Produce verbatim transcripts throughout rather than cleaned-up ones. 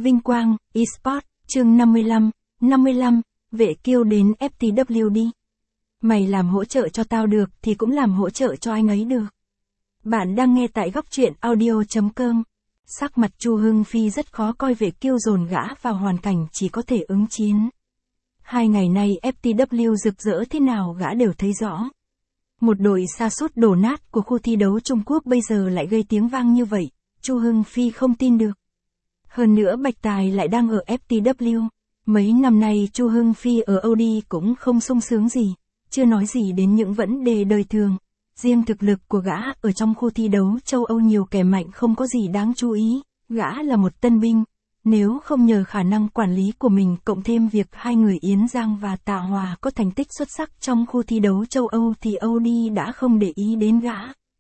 Vinh quang, eSports, chương năm mươi lăm, năm mươi lăm, Vệ Kiêu đến ép tê vê đi. Mày làm hỗ trợ cho tao được thì cũng làm hỗ trợ cho anh ấy được. Bạn đang nghe tại góc truyện audio chấm com. Sắc mặt Chu Hưng Phi rất khó coi. Vệ Kiêu dồn gã vào hoàn cảnh chỉ có thể ứng chiến. Hai ngày nay ép tê vê rực rỡ thế nào gã đều thấy rõ. Một đội sa sút đổ nát của khu thi đấu Trung Quốc bây giờ lại gây tiếng vang như vậy, Chu Hưng Phi không tin được. Hơn nữa Bạch Tài lại đang ở ép tê vê. Mấy năm nay Chu Hưng Phi ở âu đi cũng không sung sướng gì, chưa nói gì đến những vấn đề đời thường. Riêng thực lực của gã ở trong khu thi đấu châu Âu nhiều kẻ mạnh không có gì đáng chú ý, gã là một tân binh. Nếu không nhờ khả năng quản lý của mình cộng thêm việc hai người Yến Giang và Tạ Hòa có thành tích xuất sắc trong khu thi đấu châu Âu thì âu đi đã không để ý đến gã.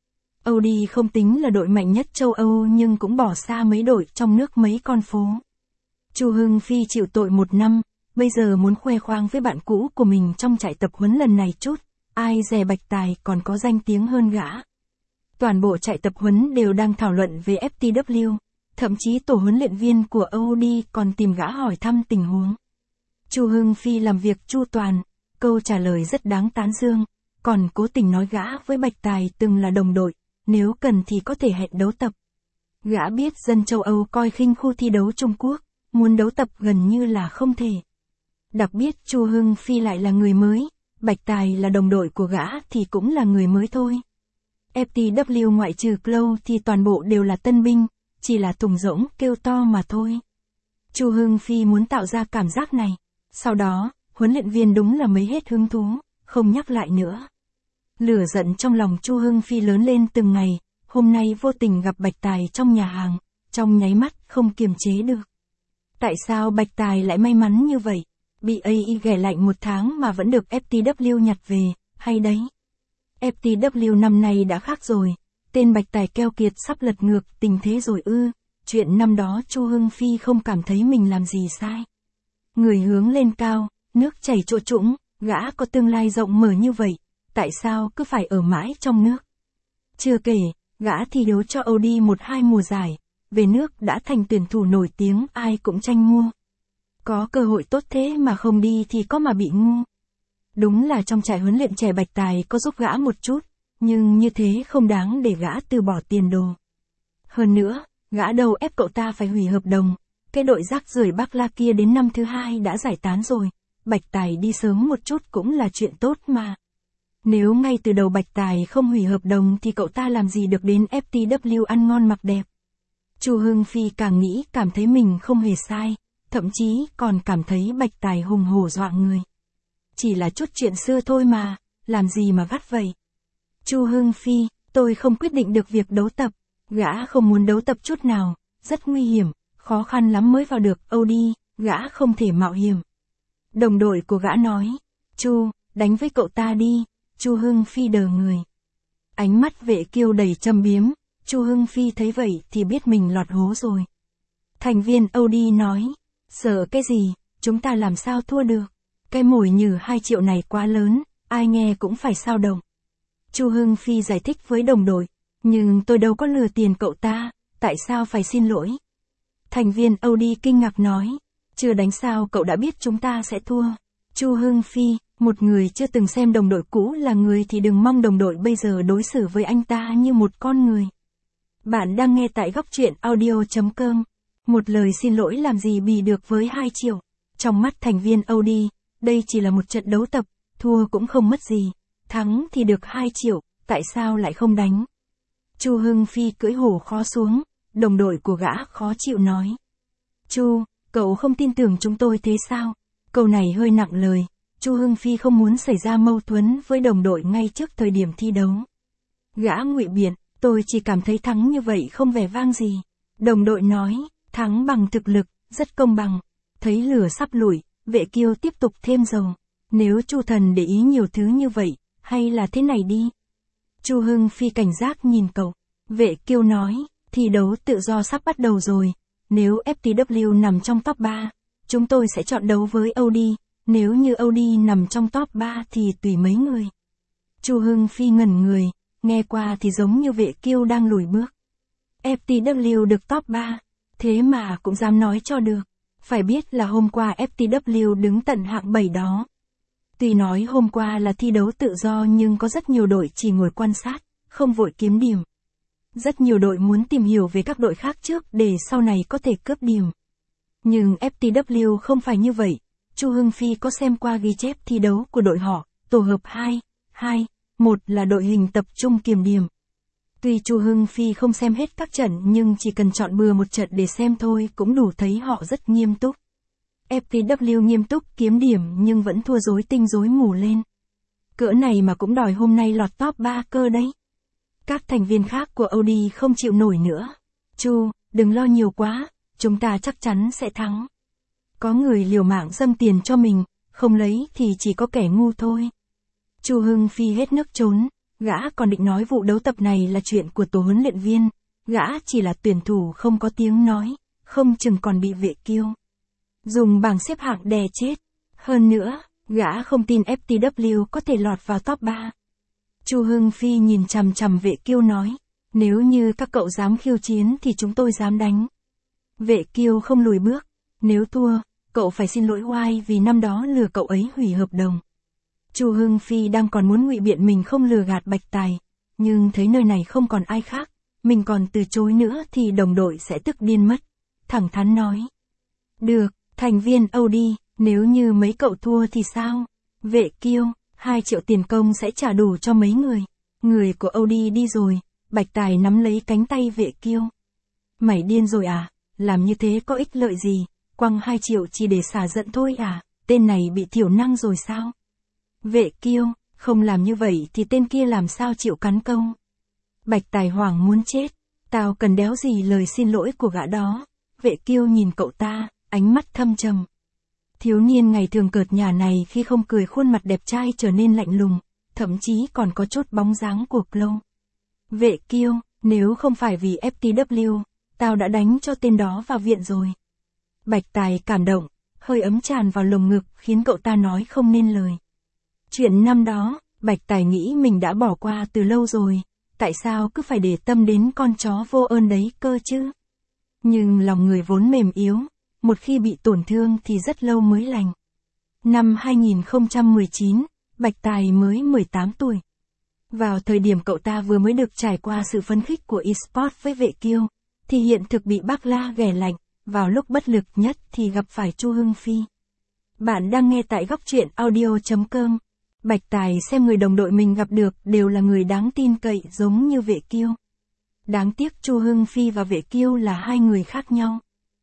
âu đi không tính là đội mạnh nhất châu Âu nhưng cũng bỏ xa mấy đội trong nước mấy con phố. Chu Hưng Phi chịu tội một năm, bây giờ muốn khoe khoang với bạn cũ của mình trong trại tập huấn lần này chút, ai dè Bạch Tài còn có danh tiếng hơn gã. Toàn bộ trại tập huấn đều đang thảo luận về ép tê vê, thậm chí tổ huấn luyện viên của âu đi còn tìm gã hỏi thăm tình huống. Chu Hưng Phi làm việc chu toàn, câu trả lời rất đáng tán dương, còn cố tình nói gã với Bạch Tài từng là đồng đội, nếu cần thì có thể hẹn đấu tập. Gã biết dân châu Âu coi khinh khu thi đấu Trung Quốc, muốn đấu tập gần như là không thể. Đặc biệt Chu Hưng Phi lại là người mới, Bạch Tài là đồng đội của gã thì cũng là người mới thôi. ép tê vê ngoại trừ Clow thì toàn bộ đều là tân binh, chỉ là thùng rỗng kêu to mà thôi. Chu Hưng Phi muốn tạo ra cảm giác này, sau đó, huấn luyện viên đúng là mấy hết hứng thú, không nhắc lại nữa. Lửa giận trong lòng Chu Hưng Phi lớn lên từng ngày, hôm nay vô tình gặp Bạch Tài trong nhà hàng, trong nháy mắt không kiềm chế được. Tại sao Bạch Tài lại may mắn như vậy? Bị a i ghẻ lạnh một tháng mà vẫn được ép tê vê nhặt về, hay đấy. ép tê vê năm nay đã khác rồi, tên Bạch Tài keo kiệt sắp lật ngược tình thế rồi ư, chuyện năm đó Chu Hưng Phi không cảm thấy mình làm gì sai. Người hướng lên cao, nước chảy chỗ trũng, gã có tương lai rộng mở như vậy, tại sao cứ phải ở mãi trong nước? Chưa kể, gã thi đấu cho âu đi một hai mùa giải, về nước đã thành tuyển thủ nổi tiếng ai cũng tranh mua. Có cơ hội tốt thế mà không đi thì có mà bị ngu. Đúng là trong trại huấn luyện trẻ Bạch Tài có giúp gã một chút, nhưng như thế không đáng để gã từ bỏ tiền đồ. Hơn nữa, gã đâu ép cậu ta phải hủy hợp đồng, cái đội rác rưởi Bắc La kia đến năm thứ hai đã giải tán rồi, Bạch Tài đi sớm một chút cũng là chuyện tốt mà. Nếu ngay từ đầu Bạch Tài không hủy hợp đồng thì cậu ta làm gì được đến ép tê vê ăn ngon mặc đẹp. Chu Hưng Phi càng nghĩ cảm thấy mình không hề sai, thậm chí còn cảm thấy Bạch Tài hùng hổ dọa người. Chỉ là chút chuyện xưa thôi mà, làm gì mà gắt vậy. Chu Hưng Phi, tôi không quyết định được việc đấu tập, gã không muốn đấu tập chút nào, rất nguy hiểm, khó khăn lắm mới vào được âu đi, gã không thể mạo hiểm. Đồng đội của gã nói, Chu, đánh với cậu ta đi. Chu Hưng Phi đờ người. Ánh mắt Vệ Kiêu đầy châm biếm, Chu Hưng Phi thấy vậy thì biết mình lọt hố rồi. Thành viên âu đi nói, sợ cái gì, chúng ta làm sao thua được, cái mồi nhử hai triệu này quá lớn, ai nghe cũng phải sao động. Chu Hưng Phi giải thích với đồng đội, nhưng tôi đâu có lừa tiền cậu ta, tại sao phải xin lỗi? Thành viên âu đi kinh ngạc nói, chưa đánh sao cậu đã biết chúng ta sẽ thua. Chu Hưng Phi, một người chưa từng xem đồng đội cũ là người thì đừng mong đồng đội bây giờ đối xử với anh ta như một con người. Bạn đang nghe tại góc truyện audio chấm com. Một lời xin lỗi làm gì bì được với hai triệu. Trong mắt thành viên âu đi, đây chỉ là một trận đấu tập, thua cũng không mất gì, thắng thì được hai triệu, tại sao lại không đánh? Chu Hưng Phi cưỡi hổ khó xuống, đồng đội của gã khó chịu nói. Chu, cậu không tin tưởng chúng tôi thế sao? Câu này hơi nặng lời. Chu Hưng Phi không muốn xảy ra mâu thuẫn với đồng đội ngay trước thời điểm thi đấu. Gã ngụy biện, tôi chỉ cảm thấy thắng như vậy không vẻ vang gì. Đồng đội nói, thắng bằng thực lực, rất công bằng. Thấy lửa sắp lụi, Vệ Kiêu tiếp tục thêm dầu. Nếu Chu thần để ý nhiều thứ như vậy, hay là thế này đi. Chu Hưng Phi cảnh giác nhìn cậu. Vệ Kiêu nói, thi đấu tự do sắp bắt đầu rồi. Nếu ép tê vê nằm trong top ba, chúng tôi sẽ chọn đấu với âu đi. Nếu như âu đi nằm trong top ba thì tùy mấy người. Chu Hưng Phi ngẩn người, nghe qua thì giống như Vệ Kiêu đang lùi bước. ép tê vê được top ba, Thế mà cũng dám nói cho được. Phải biết là hôm qua ép tê vê đứng tận hạng bảy đó. Tuy nói hôm qua là thi đấu tự do nhưng có rất nhiều đội chỉ ngồi quan sát, không vội kiếm điểm. Rất nhiều đội muốn tìm hiểu về các đội khác trước để sau này có thể cướp điểm. Nhưng ép tê vê không phải như vậy. Chu Hưng Phi có xem qua ghi chép thi đấu của đội họ, tổ hợp hai, hai, một là đội hình tập trung kiểm điểm. Tuy Chu Hưng Phi không xem hết các trận nhưng chỉ cần chọn bừa một trận để xem thôi cũng đủ thấy họ rất nghiêm túc. ép tê vê nghiêm túc kiếm điểm nhưng vẫn thua rối tinh rối mù lên. Cỡ này mà cũng đòi hôm nay lọt top ba cơ đấy. Các thành viên khác của Audi không chịu nổi nữa. Chu, đừng lo nhiều quá, chúng ta chắc chắn sẽ thắng. Có người liều mạng dâng tiền cho mình, không lấy thì chỉ có kẻ ngu thôi. Chu Hưng Phi hết nước trốn, gã còn định nói vụ đấu tập này là chuyện của tổ huấn luyện viên, gã chỉ là tuyển thủ không có tiếng nói, không chừng còn bị Vệ Kiêu dùng bảng xếp hạng đè chết. Hơn nữa, gã không tin ép tê vê có thể lọt vào top ba. Chu Hưng Phi nhìn chằm chằm Vệ Kiêu nói, nếu như các cậu dám khiêu chiến thì chúng tôi dám đánh. Vệ Kiêu không lùi bước, nếu thua, cậu phải xin lỗi oai vì năm đó lừa cậu ấy hủy hợp đồng. Chu Hưng Phi đang còn muốn ngụy biện mình không lừa gạt Bạch Tài, nhưng thấy nơi này không còn ai khác, mình còn từ chối nữa thì đồng đội sẽ tức điên mất. Thẳng thắn nói. Được, thành viên Audi, nếu như mấy cậu thua thì sao? Vệ Kiêu, hai triệu tiền công sẽ trả đủ cho mấy người. Người của Audi đi rồi, Bạch Tài nắm lấy cánh tay Vệ Kiêu. Mày điên rồi à? Làm như thế có ích lợi gì? Quăng hai triệu chỉ để xả giận thôi à? Tên này bị thiểu năng rồi sao? Vệ Kiêu, không làm như vậy thì tên kia làm sao chịu cắn công? Bạch Tài hoảng muốn chết. Tao cần đéo gì lời xin lỗi của gã đó. Vệ Kiêu nhìn cậu ta, ánh mắt thâm trầm. Thiếu niên ngày thường cợt nhả này khi không cười khuôn mặt đẹp trai trở nên lạnh lùng, thậm chí còn có chút bóng dáng của Clow. Vệ Kiêu, nếu không phải vì ép tê vê, tao đã đánh cho tên đó vào viện rồi. Bạch Tài cảm động, hơi ấm tràn vào lồng ngực khiến cậu ta nói không nên lời. Chuyện năm đó, Bạch Tài nghĩ mình đã bỏ qua từ lâu rồi, tại sao cứ phải để tâm đến con chó vô ơn đấy cơ chứ? Nhưng lòng người vốn mềm yếu, một khi bị tổn thương thì rất lâu mới lành. Năm hai nghìn không trăm mười chín, Bạch Tài mới mười tám tuổi. Vào thời điểm cậu ta vừa mới được trải qua sự phấn khích của eSports với Vệ Kiêu, thì hiện thực bị bác La ghẻ lạnh, vào lúc bất lực nhất thì gặp phải Chu Hưng Phi. Bạn đang nghe tại góc truyện audio chấm com. Bạch Tài xem người đồng đội mình gặp được đều là người đáng tin cậy giống như Vệ Kiêu. Đáng tiếc Chu Hưng Phi và Vệ Kiêu là hai người khác nhau.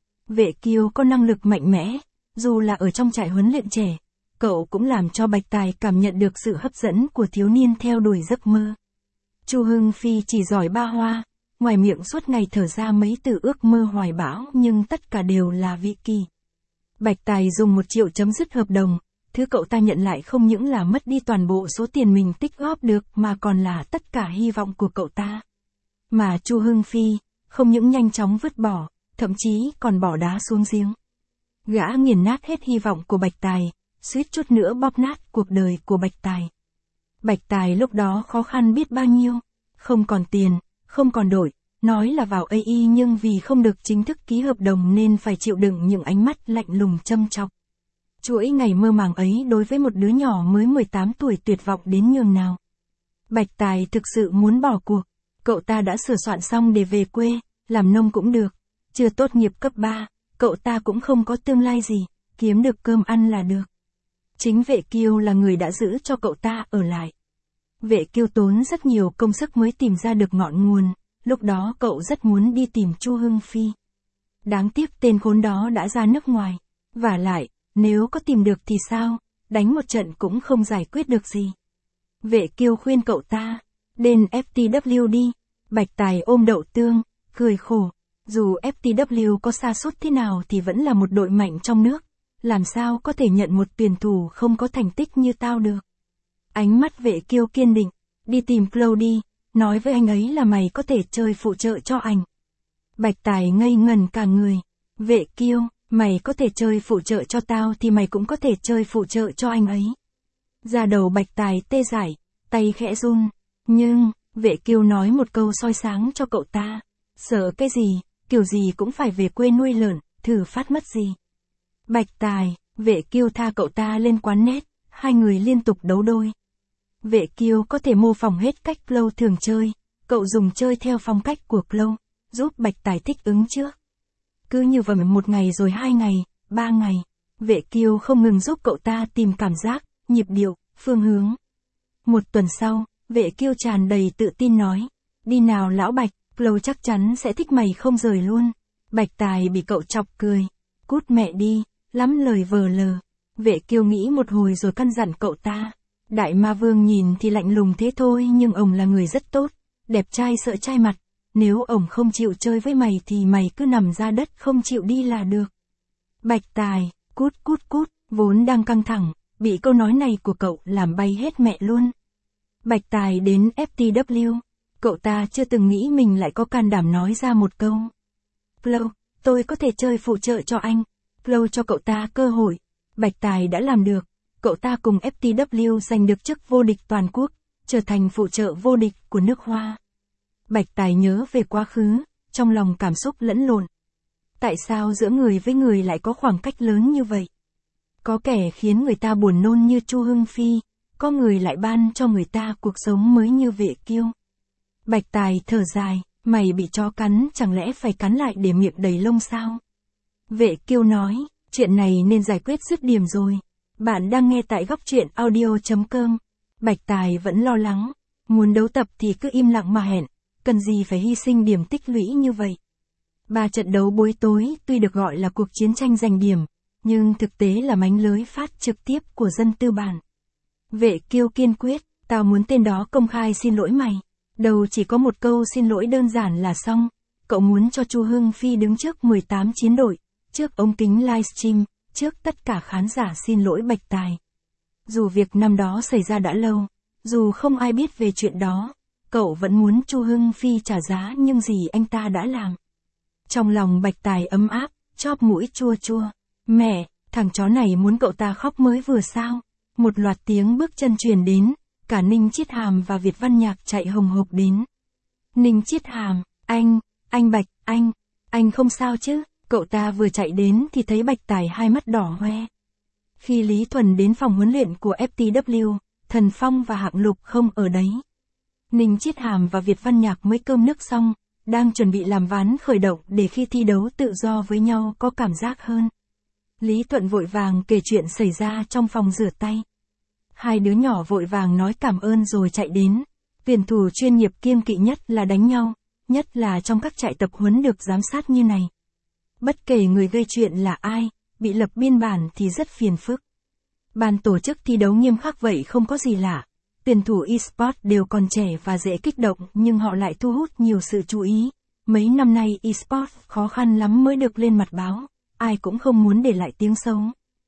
Vệ Kiêu có năng lực mạnh mẽ, dù là ở trong trại huấn luyện trẻ, cậu cũng làm cho Bạch Tài cảm nhận được sự hấp dẫn của thiếu niên theo đuổi giấc mơ. Chu Hưng Phi chỉ giỏi ba hoa, ngoài miệng suốt ngày thở ra mấy từ ước mơ hoài bão nhưng tất cả đều là vị kỳ. Bạch Tài dùng một triệu chấm dứt hợp đồng, thứ cậu ta nhận lại không những là mất đi toàn bộ số tiền mình tích góp được mà còn là tất cả hy vọng của cậu ta. Mà Chu Hưng Phi, không những nhanh chóng vứt bỏ, thậm chí còn bỏ đá xuống giếng. Gã nghiền nát hết hy vọng của Bạch Tài, suýt chút nữa bóp nát cuộc đời của Bạch Tài. Bạch Tài lúc đó khó khăn biết bao nhiêu, không còn tiền, không còn đội, nói là vào a i nhưng vì không được chính thức ký hợp đồng nên phải chịu đựng những ánh mắt lạnh lùng châm chọc. Chuỗi ngày mơ màng ấy đối với một đứa nhỏ mới mười tám tuổi tuyệt vọng đến nhường nào. Bạch Tài thực sự muốn bỏ cuộc, cậu ta đã sửa soạn xong để về quê, làm nông cũng được, chưa tốt nghiệp cấp ba, cậu ta cũng không có tương lai gì, kiếm được cơm ăn là được. Chính Vệ Kiêu là người đã giữ cho cậu ta ở lại. Vệ Kiêu tốn rất nhiều công sức mới tìm ra được ngọn nguồn, lúc đó cậu rất muốn đi tìm Chu Hưng Phi. Đáng tiếc tên khốn đó đã ra nước ngoài, vả lại, nếu có tìm được thì sao, đánh một trận cũng không giải quyết được gì. Vệ Kiêu khuyên cậu ta, đến ép tê vê đi. Bạch Tài ôm đậu tương, cười khổ, dù ép tê vê có sa sút thế nào thì vẫn là một đội mạnh trong nước, làm sao có thể nhận một tuyển thủ không có thành tích như tao được. Ánh mắt Vệ Kiêu kiên định, đi tìm Clow đi, nói với anh ấy là mày có thể chơi phụ trợ cho anh. Bạch Tài ngây ngần cả người, Vệ Kiêu, mày có thể chơi phụ trợ cho tao thì mày cũng có thể chơi phụ trợ cho anh ấy. Da đầu Bạch Tài tê dại, tay khẽ run, nhưng, Vệ Kiêu nói một câu soi sáng cho cậu ta, sợ cái gì, kiểu gì cũng phải về quê nuôi lợn, thử phát mất gì. Bạch Tài, Vệ Kiêu tha cậu ta lên quán net, hai người liên tục đấu đôi. Vệ Kiêu có thể mô phỏng hết cách Clow thường chơi, cậu dùng chơi theo phong cách của Clow, giúp Bạch Tài thích ứng trước. Cứ như vậy một ngày rồi hai ngày, ba ngày, Vệ Kiêu không ngừng giúp cậu ta tìm cảm giác, nhịp điệu, phương hướng. Một tuần sau, Vệ Kiêu tràn đầy tự tin nói, đi nào lão Bạch, Clow chắc chắn sẽ thích mày không rời luôn. Bạch Tài bị cậu chọc cười, cút mẹ đi, lắm lời vờ lờ. Vệ Kiêu nghĩ một hồi rồi căn dặn cậu ta. Đại Ma Vương nhìn thì lạnh lùng thế thôi nhưng ông là người rất tốt, đẹp trai sợ trai mặt. Nếu ông không chịu chơi với mày thì mày cứ nằm ra đất không chịu đi là được. Bạch Tài, cút cút cút, vốn đang căng thẳng, bị câu nói này của cậu làm bay hết mẹ luôn. Bạch Tài đến ép tê vê, cậu ta chưa từng nghĩ mình lại có can đảm nói ra một câu. Clow, tôi có thể chơi phụ trợ cho anh. Clow cho cậu ta cơ hội. Bạch Tài đã làm được. Cậu ta cùng ép tê vê giành được chức vô địch toàn quốc, trở thành phụ trợ vô địch của nước Hoa. Bạch Tài nhớ về quá khứ, trong lòng cảm xúc lẫn lộn. Tại sao giữa người với người lại có khoảng cách lớn như vậy? Có kẻ khiến người ta buồn nôn như Chu Hưng Phi, có người lại ban cho người ta cuộc sống mới như Vệ Kiêu. Bạch Tài thở dài, mày bị chó cắn chẳng lẽ phải cắn lại để miệng đầy lông sao? Vệ Kiêu nói, chuyện này nên giải quyết dứt điểm rồi. Bạn đang nghe tại góc truyện audio chấm com. Bạch Tài vẫn lo lắng, muốn đấu tập thì cứ im lặng mà hẹn, cần gì phải hy sinh điểm tích lũy như vậy. Ba trận đấu buổi tối tuy được gọi là cuộc chiến tranh giành điểm, nhưng thực tế là mánh lưới phát trực tiếp của dân tư bản. Vệ Kiêu kiên quyết, tao muốn tên đó công khai xin lỗi mày. Đầu chỉ có một câu xin lỗi đơn giản là xong. Cậu muốn cho Chu Hưng Phi đứng trước mười tám chiến đội, trước ống kính livestream, trước tất cả khán giả xin lỗi Bạch Tài. Dù việc năm đó xảy ra đã lâu, dù không ai biết về chuyện đó, cậu vẫn muốn Chu Hưng Phi trả giá những gì anh ta đã làm. Trong lòng Bạch Tài ấm áp, chóp mũi chua chua. Mẹ, thằng chó này muốn cậu ta khóc mới vừa sao. Một loạt tiếng bước chân truyền đến, cả Ninh Chiết Hàm và Việt Văn Nhạc chạy hồng hộc đến. Ninh Chiết Hàm, anh, anh Bạch, anh, anh không sao chứ? Cậu ta vừa chạy đến thì thấy Bạch Tài hai mắt đỏ hoe. Khi Lý Thuần đến phòng huấn luyện của ép tê vê, Thần Phong và Hạng Lục không ở đấy. Ninh Chiết Hàm và Việt Văn Nhạc mới cơm nước xong, đang chuẩn bị làm ván khởi động để khi thi đấu tự do với nhau có cảm giác hơn. Lý Thuận vội vàng kể chuyện xảy ra trong phòng rửa tay. Hai đứa nhỏ vội vàng nói cảm ơn rồi chạy đến. Tuyển thủ chuyên nghiệp kiêng kỵ nhất là đánh nhau, nhất là trong các trại tập huấn được giám sát như này. Bất kể người gây chuyện là ai, bị lập biên bản thì rất phiền phức. Ban tổ chức thi đấu nghiêm khắc vậy không có gì lạ. Tuyển thủ eSports đều còn trẻ và dễ kích động nhưng họ lại thu hút nhiều sự chú ý. Mấy năm nay eSports khó khăn lắm mới được lên mặt báo, ai cũng không muốn để lại tiếng xấu.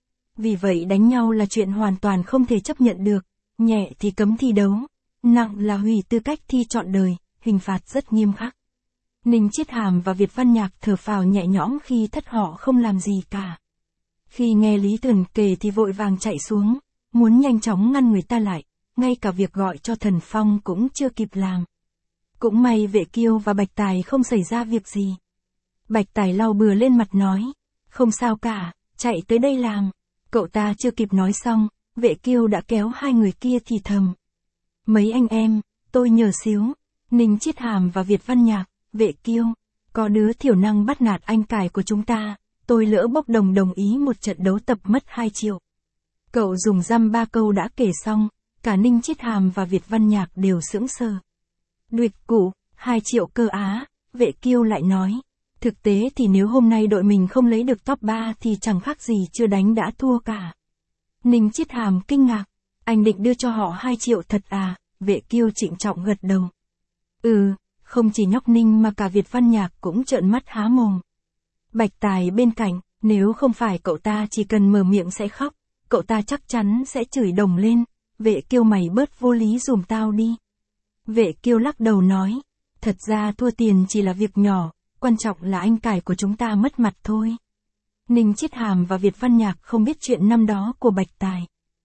Vì vậy đánh nhau là chuyện hoàn toàn không thể chấp nhận được, nhẹ thì cấm thi đấu, nặng là hủy tư cách thi trọn đời, hình phạt rất nghiêm khắc. Ninh Chiết Hàm và Việt Văn Nhạc thở phào nhẹ nhõm khi thất họ không làm gì cả. Khi nghe Lý Thuần kể thì vội vàng chạy xuống, muốn nhanh chóng ngăn người ta lại, ngay cả việc gọi cho Thần Phong cũng chưa kịp làm. Cũng may Vệ Kiêu và Bạch Tài không xảy ra việc gì. Bạch Tài lau bừa lên mặt nói, không sao cả, chạy tới đây làm. Cậu ta chưa kịp nói xong, Vệ Kiêu đã kéo hai người kia thì thầm. Mấy anh em, tôi nhờ xíu. Ninh Chiết Hàm và Việt Văn Nhạc, Vệ Kiêu, có đứa thiểu năng bắt nạt anh cải của chúng ta, tôi lỡ bốc đồng đồng ý một trận đấu tập mất hai triệu. Cậu dùng dăm ba câu đã kể xong, cả Ninh Chiết Hàm và Việt Văn Nhạc đều sững sờ. Đuyệt cụ, hai triệu cơ á, Vệ Kiêu lại nói. Thực tế thì nếu hôm nay đội mình không lấy được top ba thì chẳng khác gì chưa đánh đã thua cả. Ninh Chiết Hàm kinh ngạc, anh định đưa cho họ hai triệu thật à? Vệ Kiêu trịnh trọng gật đầu. Ừ, không chỉ nhóc Ninh mà cả Việt Văn Nhạc cũng trợn mắt há mồm. Bạch Tài bên cạnh, nếu không phải cậu ta chỉ cần mở miệng sẽ khóc, cậu ta chắc chắn sẽ chửi đồng lên. Vệ Kiêu mày bớt vô lý dùm tao đi. Vệ Kiêu lắc đầu nói, thật ra thua tiền chỉ là việc nhỏ, quan trọng là anh cải của chúng ta mất mặt thôi. Ninh Chiết Hàm và Việt Văn Nhạc không biết chuyện năm đó của Bạch Tài.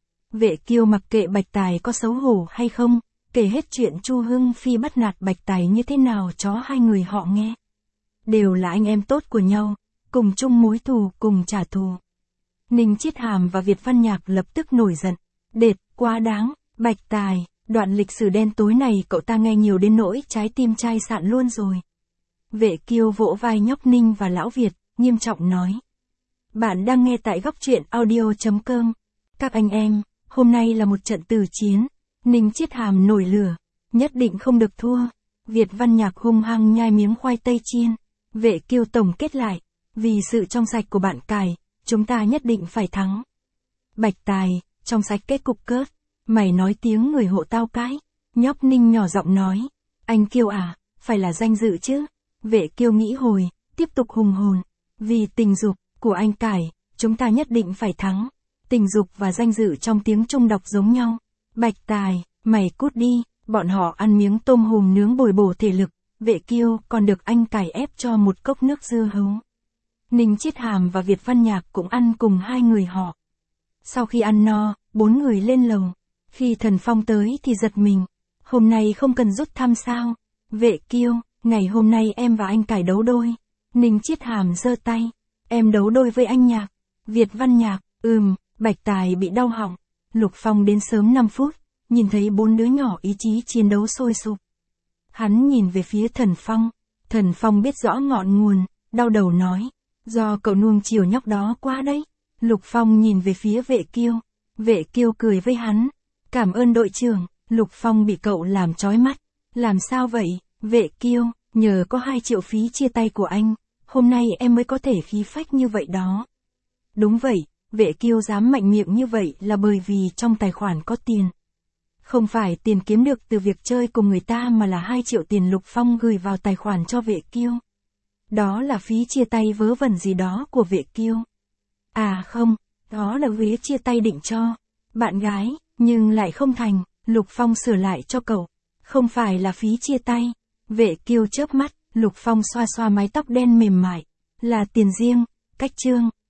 Vệ Kiêu mặc kệ Bạch Tài có xấu hổ hay không, kể hết chuyện Chu Hưng Phi bắt nạt Bạch Tài như thế nào cho hai người họ nghe. đều là anh em tốt của nhau, cùng chung mối thù, cùng trả thù. Ninh Chiết Hàm và Việt Văn Nhạc lập tức nổi giận. Đệt, quá đáng, Bạch Tài, đoạn lịch sử đen tối này cậu ta nghe nhiều đến nỗi trái tim chai sạn luôn rồi. Vệ Kiêu vỗ vai nhóc Ninh và Lão Việt, nghiêm trọng nói. Bạn đang nghe tại góc truyện audio.com. Các anh em, hôm nay là một trận tử chiến. Ninh Chiết Hàm nổi lửa, nhất định không được thua. Việt Văn Nhạc hung hăng nhai miếng khoai tây chiên. Vệ Kiêu tổng kết lại, vì sự trong sạch của bạn Cải, chúng ta nhất định phải thắng. Bạch Tài, trong sạch kết cục cớt, mày nói tiếng người hộ tao cái. Nhóc Ninh nhỏ giọng nói, anh Kiêu à, phải là danh dự chứ. Vệ Kiêu nghĩ hồi, tiếp tục hùng hồn, vì tình dục của anh Cải, chúng ta nhất định phải thắng. Tình dục và danh dự trong tiếng Trung đọc giống nhau. Bạch Tài, mày cút đi, bọn họ ăn miếng tôm hùm nướng bồi bổ thể lực. Vệ Kiêu còn được anh Cải ép cho một cốc nước dưa hấu. Ninh Chiết Hàm và Việt Văn Nhạc cũng ăn cùng hai người họ. Sau khi ăn no, bốn người lên lầu. Khi Thần Phong tới thì giật mình. Hôm nay không cần rút thăm sao? Vệ Kiêu, ngày hôm nay em và anh Cải đấu đôi. Ninh Chiết Hàm giơ tay. Em đấu đôi với anh Nhạc. Việt Văn Nhạc, ừm, Bạch Tài bị đau họng. Lục Phong đến sớm năm phút, nhìn thấy bốn đứa nhỏ ý chí chiến đấu sôi sục. Hắn nhìn về phía Thần Phong. Thần Phong biết rõ ngọn nguồn, đau đầu nói. Do cậu nuông chiều nhóc đó quá đấy. Lục Phong nhìn về phía Vệ Kiêu. Vệ Kiêu cười với hắn. Cảm ơn đội trưởng. Lục Phong bị cậu làm chói mắt. Làm sao vậy? Vệ Kiêu, nhờ có hai triệu phí chia tay của anh, hôm nay em mới có thể khí phách như vậy đó. Đúng vậy, Vệ Kiêu dám mạnh miệng như vậy là bởi vì trong tài khoản có tiền. Không phải tiền kiếm được từ việc chơi cùng người ta mà là hai triệu tiền Lục Phong gửi vào tài khoản cho Vệ Kiêu. Đó là phí chia tay vớ vẩn gì đó của Vệ Kiêu. À không, đó là vé chia tay định cho bạn gái, nhưng lại không thành. Lục Phong sửa lại cho cậu. Không phải là phí chia tay. Vệ Kiêu chớp mắt, Lục Phong xoa xoa mái tóc đen mềm mại. Là tiền riêng, cách trương.